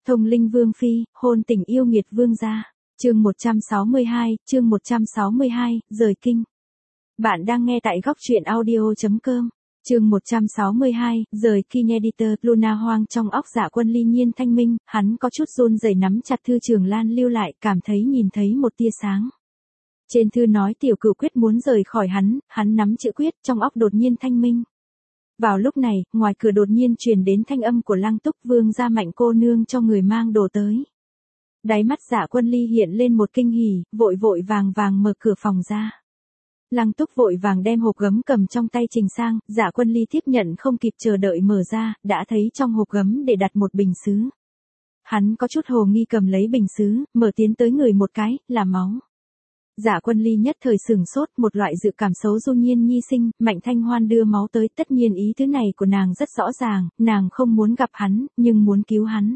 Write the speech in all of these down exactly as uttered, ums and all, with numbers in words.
Thông linh vương phi, hôn tình yêu nghiệt vương gia. Chương một trăm sáu mươi hai, chương một trăm sáu mươi hai, rời kinh. Bạn đang nghe tại góc truyện audio chấm com. Chương một trăm sáu mươi hai, rời kinh editor. Luna hoang trong óc Dạ Quân Ly nhiên thanh minh, hắn có chút run rẩy nắm chặt thư Trường Lan lưu lại, cảm thấy nhìn thấy một tia sáng. Trên thư nói tiểu cửu quyết muốn rời khỏi hắn, hắn nắm chữ quyết, trong óc đột nhiên thanh minh. Vào lúc này, ngoài cửa đột nhiên truyền đến thanh âm của Lăng Túc, vương gia Mạnh cô nương cho người mang đồ tới. Đáy mắt Dạ Quân Ly hiện lên một kinh hỉ, vội vội vàng vàng mở cửa phòng ra. Lăng Túc vội vàng đem hộp gấm cầm trong tay trình sang, Dạ Quân Ly tiếp nhận không kịp chờ đợi mở ra, đã thấy trong hộp gấm để đặt một bình sứ. Hắn có chút hồ nghi cầm lấy bình sứ, mở tiến tới người một cái, là máu. Dạ Quân Ly nhất thời sửng sốt, một loại dự cảm xấu du nhiên nhi sinh, Mạnh Thanh Hoan đưa máu tới, tất nhiên ý thứ này của nàng rất rõ ràng, nàng không muốn gặp hắn, nhưng muốn cứu hắn.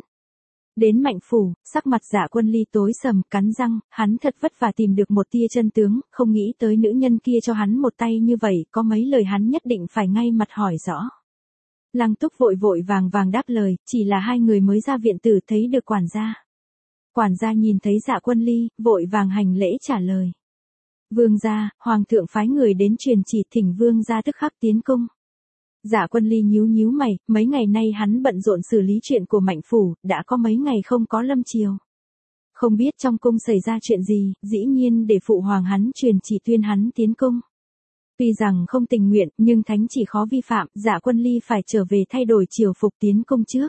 Đến Mạnh phủ, sắc mặt Dạ Quân Ly tối sầm, cắn răng, hắn thật vất vả tìm được một tia chân tướng, không nghĩ tới nữ nhân kia cho hắn một tay như vậy, có mấy lời hắn nhất định phải ngay mặt hỏi rõ. Lăng Túc vội vội vàng vàng đáp lời, chỉ là hai người mới ra viện tử thấy được quản gia. Quản gia nhìn thấy Dạ Quân Ly, vội vàng hành lễ trả lời. Vương gia, hoàng thượng phái người đến truyền chỉ thỉnh vương gia tức khắc tiến cung. Dạ Quân Ly nhíu nhíu mày, mấy ngày nay hắn bận rộn xử lý chuyện của Mạnh phủ, đã có mấy ngày không có lâm triều. Không biết trong cung xảy ra chuyện gì, dĩ nhiên để phụ hoàng hắn truyền chỉ tuyên hắn tiến cung. Tuy rằng không tình nguyện, nhưng thánh chỉ khó vi phạm, Dạ Quân Ly phải trở về thay đổi triều phục tiến cung trước.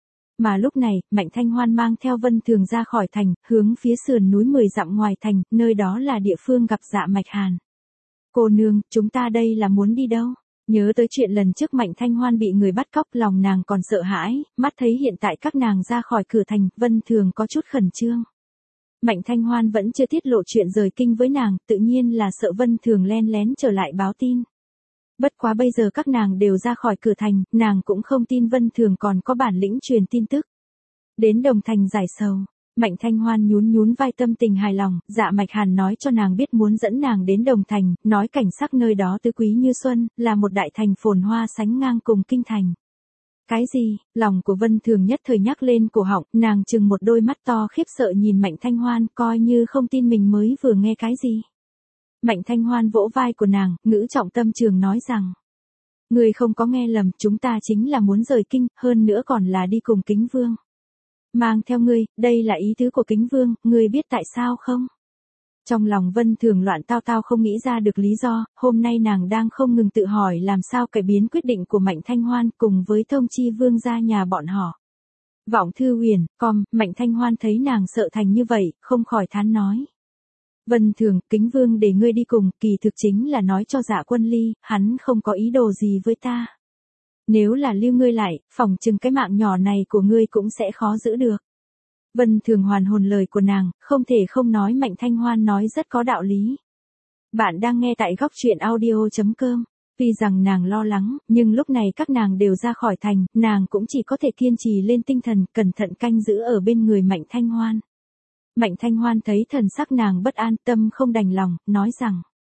Mà lúc này, Mạnh Thanh Hoan mang theo Vân Thường ra khỏi thành, hướng phía sườn núi mười dặm ngoài thành, nơi đó là địa phương gặp Dạ Mạch Hàn. Cô nương, chúng ta đây là muốn đi đâu? Nhớ tới chuyện lần trước Mạnh Thanh Hoan bị người bắt cóc, lòng nàng còn sợ hãi, mắt thấy hiện tại các nàng ra khỏi cửa thành, Vân Thường có chút khẩn trương. Mạnh Thanh Hoan vẫn chưa tiết lộ chuyện rời kinh với nàng, tự nhiên là sợ Vân Thường len lén trở lại báo tin. Bất quá bây giờ các nàng đều ra khỏi cửa thành, nàng cũng không tin Vân Thường còn có bản lĩnh truyền tin tức. Đến Đồng Thành giải sầu, Mạnh Thanh Hoan nhún nhún vai tâm tình hài lòng, Dạ Mạch Hàn nói cho nàng biết muốn dẫn nàng đến Đồng Thành, nói cảnh sắc nơi đó tứ quý như xuân, là một đại thành phồn hoa sánh ngang cùng kinh thành. Cái gì? Lòng của Vân Thường nhất thời nhắc lên cổ họng, nàng trừng một đôi mắt to khiếp sợ nhìn Mạnh Thanh Hoan, coi như không tin mình mới vừa nghe cái gì. Mạnh Thanh Hoan vỗ vai của nàng, ngữ trọng tâm trường nói rằng. Người không có nghe lầm, chúng ta chính là muốn rời kinh, hơn nữa còn là đi cùng Kính Vương. Mang theo ngươi, đây là ý tứ của Kính Vương, ngươi biết tại sao không? Trong lòng Vân Thường loạn tao tao không nghĩ ra được lý do, hôm nay nàng đang không ngừng tự hỏi làm sao cải biến quyết định của Mạnh Thanh Hoan cùng với thông chi vương gia nhà bọn họ. Vọng thư huyền, com, Mạnh Thanh Hoan thấy nàng sợ thành như vậy, không khỏi thán nói. Vân Thường, Kính Vương để ngươi đi cùng, kỳ thực chính là nói cho Dạ Quân Ly, hắn không có ý đồ gì với ta. Nếu là lưu ngươi lại, phỏng chừng cái mạng nhỏ này của ngươi cũng sẽ khó giữ được. Vân Thường hoàn hồn lời của nàng, không thể không nói Mạnh Thanh Hoan nói rất có đạo lý. Bạn đang nghe tại góc truyện audio chấm com. Tuy rằng nàng lo lắng, nhưng lúc này các nàng đều ra khỏi thành, nàng cũng chỉ có thể kiên trì lên tinh thần, cẩn thận canh giữ ở bên người Mạnh Thanh Hoan. Mạnh Thanh Hoan thấy thần sắc nàng bất an, tâm không đành lòng, nói rằng.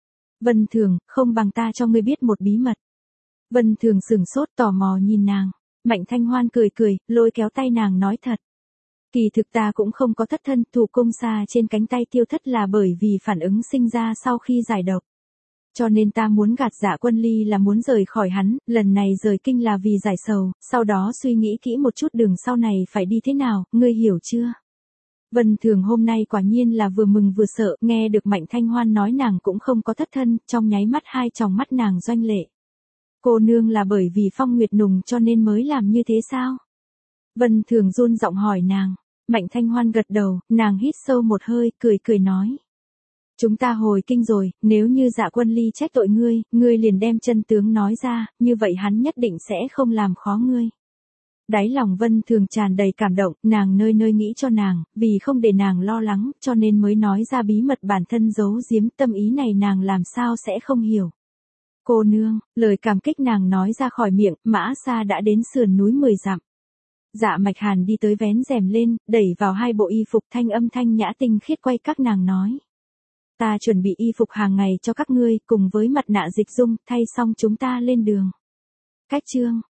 Vân Thường, không bằng ta cho ngươi biết một bí mật. Vân Thường sửng sốt tò mò nhìn nàng. Mạnh Thanh Hoan cười cười, lôi kéo tay nàng nói thật. Kỳ thực ta cũng không có thất thân, thủ cung xa trên cánh tay tiêu thất là bởi vì phản ứng sinh ra sau khi giải độc. Cho nên ta muốn gạt Dạ Quân Ly là muốn rời khỏi hắn, lần này rời kinh là vì giải sầu, sau đó suy nghĩ kỹ một chút đường sau này phải đi thế nào, ngươi hiểu chưa? Vân Thường hôm nay quả nhiên là vừa mừng vừa sợ, nghe được Mạnh Thanh Hoan nói nàng cũng không có thất thân, trong nháy mắt hai tròng mắt nàng doanh lệ. Cô nương là bởi vì Phong Nguyệt Nùng cho nên mới làm như thế sao? Vân Thường run giọng hỏi nàng. Mạnh Thanh Hoan gật đầu, nàng hít sâu một hơi, cười cười nói. Chúng ta hồi kinh rồi, nếu như Dạ Quân Ly trách tội ngươi, ngươi liền đem chân tướng nói ra, như vậy hắn nhất định sẽ không làm khó ngươi. Đáy lòng Vân Thường tràn đầy cảm động, nàng nơi nơi nghĩ cho nàng, vì không để nàng lo lắng, cho nên mới nói ra bí mật bản thân giấu giếm, tâm ý này nàng làm sao sẽ không hiểu. Cô nương, lời cảm kích nàng nói ra khỏi miệng, Mã Sa đã đến sườn núi mười dặm. Dạ Mạch Hàn đi tới vén rèm lên, đẩy vào hai bộ y phục, thanh âm thanh nhã tinh khiết quay các nàng nói. Ta chuẩn bị y phục hàng ngày cho các ngươi, cùng với mặt nạ dịch dung, thay xong chúng ta lên đường. Cách chương,